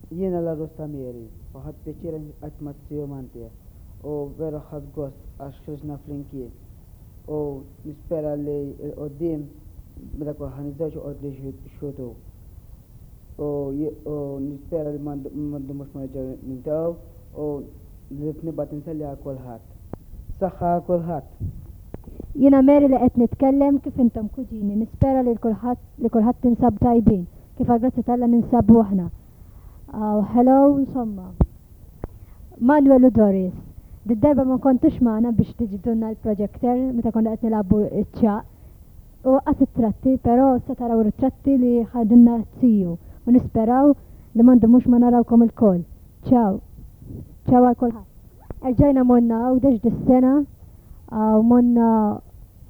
Jiena la Rostamieri, u ħadd pjaċir qed mazziju Manti, u vera ħadd gost għax ħriġna flimkien. U nispera li l-qoddim meta kol ħaniżdewġ uqgħod li xutu. U nispera li m'għandu mhux ma nerġgħu nintgħu u li nibgħat inselli għal kulħadd. Saħħa għal kulħadd. Jiena Mary li qed nitkellem kif intom kuġini, nispera li kulħadd tinsab tajbin, kif għal-grazzi tal-Alla ninsabu aħna. Hello, insomma. Manuel u Doris, d-darba ma kontux maħna biex tiġidunna l-projector, meta konna qed nilagħbu ċ-ċaq. U għas it-tratti, pero sa taraw ritratti li ħadinna t-siju. U nisperaw li mandu mux ma narawkom il-kol. Ciao. Ciao għal kolħat. Erġajna monna u deġ dis-sena, u monna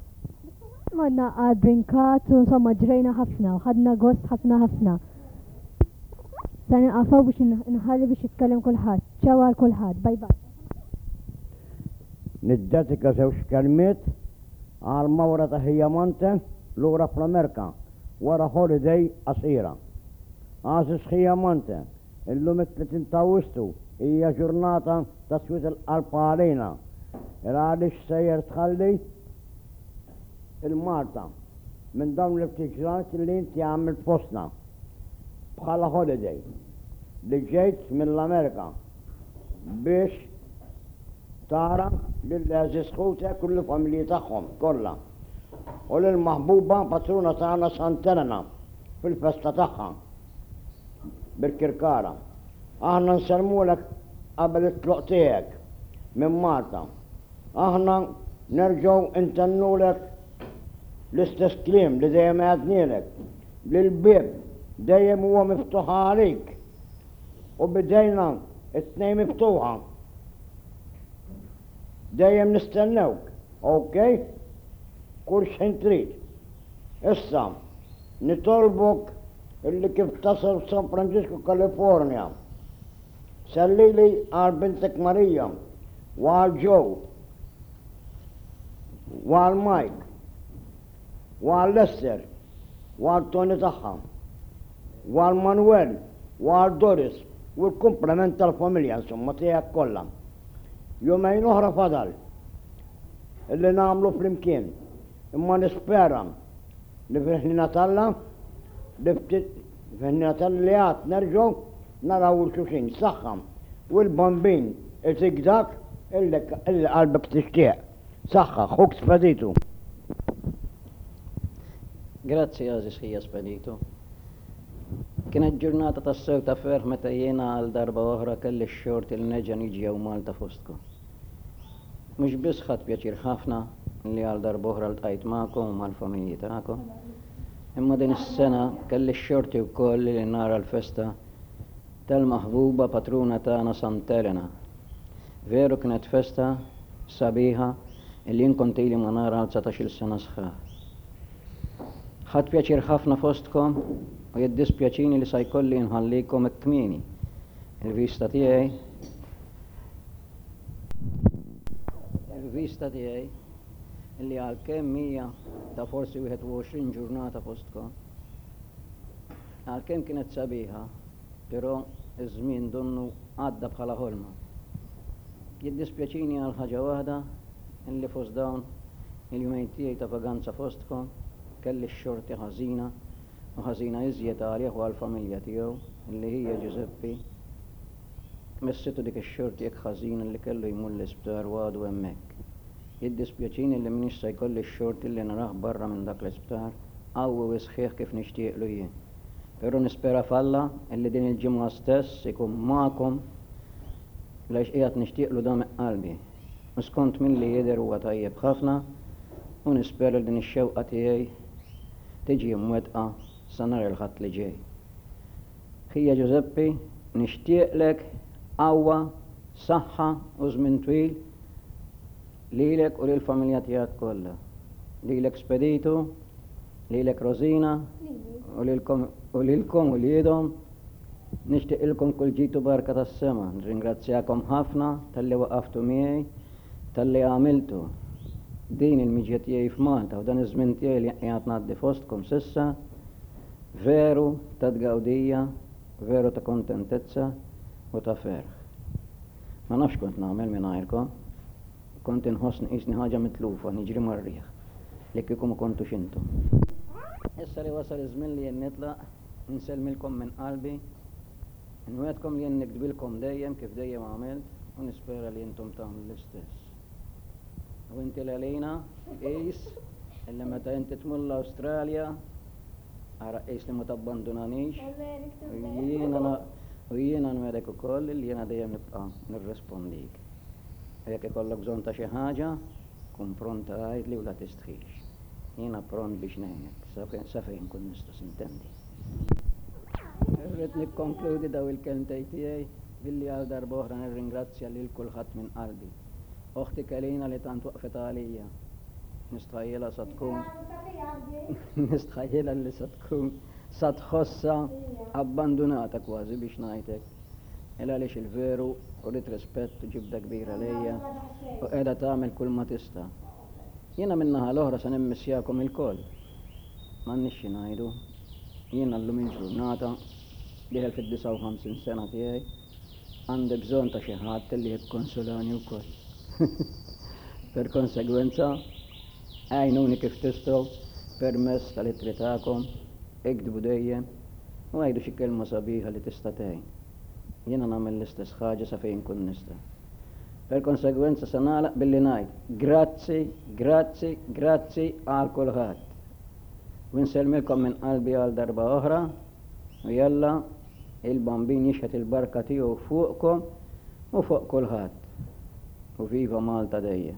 għal brinkat, u insomma ġrejna ħafna, u ħadna gost ħafna. Sani għafaw biex nħalli biex jitkellem kulħadd. Ciao għal kulħadd. Bye bye. Niddetika żewġ kelmiet għal Mawra ta' Ħijamonte lura fl-Amerika wara holiday qasira. Għażis Ħijamonte, illum it-30 ta' Awwissu hija ġurnata ta' swit il-qalb għalina. Għaliex sejjer tħalli il-Malta minn dawn l-ibtiġrat li inti għamilt fostna bħala holiday li ġejt mill-Amerika biex tara lill-għażiż ħutek u l-familji tagħhom kollha. U lill-maħbuba patruna tagħna Sant'Elena fil-festa tagħha bil-Kirkara. Aħna nsellmulek qabel it-tluq tiegħek minn Malta. Aħna nerġgħu intennulek l-istess kliem li dejjem għadnielek li l-bib dejjem huwa miftuħ għalik u bidejna it-tnejn miftuħa. Dejjem nistennewk, okej? Kull xejn trid. Issa, nitolbok illi kif tasal San Francisco, California. Sellili għal bintek Marija, u għal Joe, u għal Mike, u għal Lester, u għal Tony tagħha, u għal Manuel, u għal Doris, u l-komplement tal-familja, insomma, tiegħek kollha. Jumejn oħra fadal, illi nagħmlu flimkien, imma nispera li fil-ħnina Talla, li għad nerġgħu naraw il-xuxin, saħħa, u l-bambin il-tigdak illi qalbek tixtieq. Saħħa, xuk speditu. Grazzi għażis ħija speditu. Kienet ġurnata tas-sew ta' ferħ meta jiena għal darba oħra kelli x-xort il neġa niġi jew Malta fostkom. Mhux biss ħadd pjaċir ħafna li għal darba oħra ltqajt magħkom u mal-familji tagħkom. Imma din is-sena kelli x-xorti wkoll li nara l-festa tal-maħbuba patruna tagħna Sant'Elena. Veru kienet festa sabiħa illi jien kont ili ma nara għal 19-il sena sħaħ. Ħadd pjaċir ħafna fostkom u jiddispjaċini li sa jkolli nħallikom hekk kmieni. Il-vista tiegħi illi għalkemm hija ta' forsi 21 ġurnata fostkom. Għalkemm kienet sabiħa, però iż-żmien donnu għadda bħala ħolma. Jiddispjaċini għal ħaġa waħda illi fost dawn il-jumejn tiegħi ta' vaganza fostkom kelli x-xorti ħażina u ħażina iżjed għalih u għall-familja tiegħu illi hija Giuseppi. Messitu dik ix-xorti hekk ħażin illi kellu jmur l-isptar u għadu hemmhekk. Jiddispjaċini li m'iniex se jkolli x-xorti illi narah barra minn dak l-isptar qawwi u sħiħ kif nixtieqlu jien. Però nispera f'Alla illi din il-ġimgħa stess ikun magħkom għaliex qiegħed nixtieqlu da miq qalbi. U skont milli jidher huwa tajjeb ħafna u nispera li din ix-xewqa tiegħi tiġi mwettqa sa nhar il-ħadd li ġej. Ħija Giuseppi, nixtieqlek qawwa, saħħa u żmien twil lilek u lill-familja tiegħek kollha. Lilek Speditu, lilek Rosina u lilkom u liedhom. Nixtieqilkom kull ġitu barka tas-sema. Nirringrazzjakom ħafna talli waqaftu miegħi, talli għamiltu din il-miġja tiegħi f'Malta u dan iż-żmien tiegħi li qiegħed ngħaddi fostkom s'issa veru ta' tgawdija veru ta' kontentezza u ta' ferħ. Ma nafx kont nagħmel mingħajrkom, kont inħoss isni ħaġa mitlufa, niġri marriħ, li kieku ma kontux intom. Issa li wasal iż-żmien li jien nitlaq, nsellmilkom minn qalbi, nwedkom li jien nikdbilkom dejjem kif dejjem għamilt, u nispera li intom tagħmlu l-istess. U inti l-għalina, qis, illi meta inti tmur l-Awstralja, ara qis li ma tabbandunanix, u jiena nwedek ukoll li jiena dejjem nibqa' nirrespondik. Jekk ikollok bżonn ta' xi ħaġa, kun pronta għajdli u la tistħix. Jiena pront biex ngħinek, sa fejn kun nista' sintendi. Irrid nikkonkludi daw il-kelmtej tiegħi billi għal darba oħra nirringrazzja lil kulħadd minn qalbi. Oħti Kalina li tant waqfet għalija. Nistħajjela sa tkun nistħajjela li sa tkun sa tħossa abbandunata kważi biex ngħidlek. Illa għaliex il-veru u rid rispett u ġibda kbira lejja u qiegħda tagħmel kull ma tista'. Jiena min-naħa l-oħra se nimmissjakom il-koll. M'għandniex xi ngħidu. Jiena llum il-ġurnata diħel fid-59 sena tiegħi għandi bżonn ta' xi ħadd li jikkonsolani wkoll. Per konsegwenza, għajnuni kif tistgħu permezz tal-ittri tagħkom, ikdbu dejjem u għajdu xi kelma sabiħa li tista' tgħin. Jiena nagħmel l-istess ħaġa sa fejn kun nista'. Per konsegwenza se nagħlaq billi ngħid grazzi, grazzi, grazzi għal kulħadd. U nsellmilkom minn qalbi għal darba oħra u jalla il-bambin jixħet il-barka tiegħu fuqkom u fuq kulħadd. U viva Malta dejjem.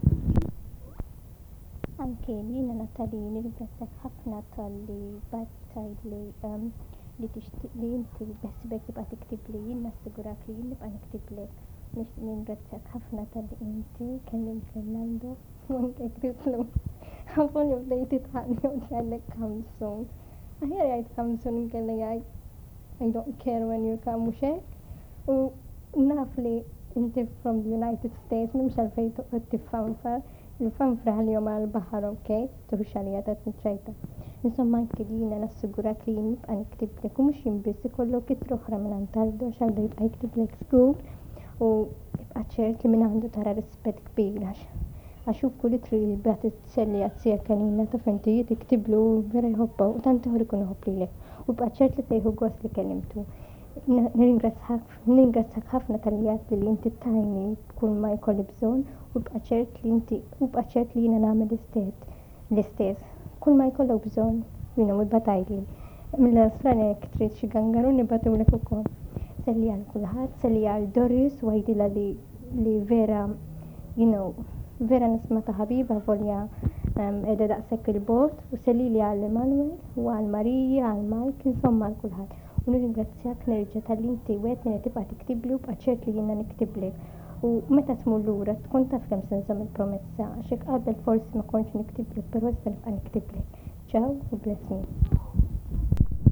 Anke jiena Natalini ringrazzjak ħafna tal-li tgħidli li inti beħsibek tibqa' tiktibli, jien nassigurak li jien nibqa' niktiblek. Ningrazzjak ħafna tal-li inti kellimt Fernando u anke Krislu. Ħafna li bdejt titħaqni u tgħidlek Kamsun. Aħjar jgħid Kamsun inkella jgħid I don't care when you come mhux hekk. U naf li inti from the United States m'hemmx għalfejn toqgħod tiffanfar. Il-fanfra ħalihom għall-baħar, okay? Tuħux għalija ta' tniċċajta. Insomma anke li jiena nassigurak li jien nibqa' niktiblek u mhux jien biss ikollok ittra oħra minn Antaldo x'għandu jibqa' jiktiblek żgur u jibqa' ċert li minn għandu tara rispett kbir għax hu kull itri li bagħt itselli għazzija Kalina ta' fentijiet jiktiblu vera jħobbaw u tant ieħor ikun iħobb lilek u bqa' ċert li se jieħu gost li kellimtu. Nirringrazzjak ħafna tal-li għadli li inti tajni kull ma jkolli bżonn u bqa' ċert li jiena nagħmel l-istess. Kull ma jkollok bżonn jiena wibba' tgħidli. Mill-Awstralja jekk trid xi gangaru nibatulek ukoll. Selli għal kulħadd, selli għal Doris u għajdilha li vera vera nisma ta' ħabiba volja qiegħda daqshekk il-bot u selli li għal Emanuel u għal Marija, għal Mike, insomma għal kulħadd. U nirringrazzjak nerġa' tal-li inti wetni li tibqa' tiktibli u bqa' ċert li jiena niktiblek. U meta tmur lura tkun taf kemm se nżomm il-promessa għax hekk qabel forsi ma kontx niktiblek, però issa nibqa' niktiblek. Ciao u bless me.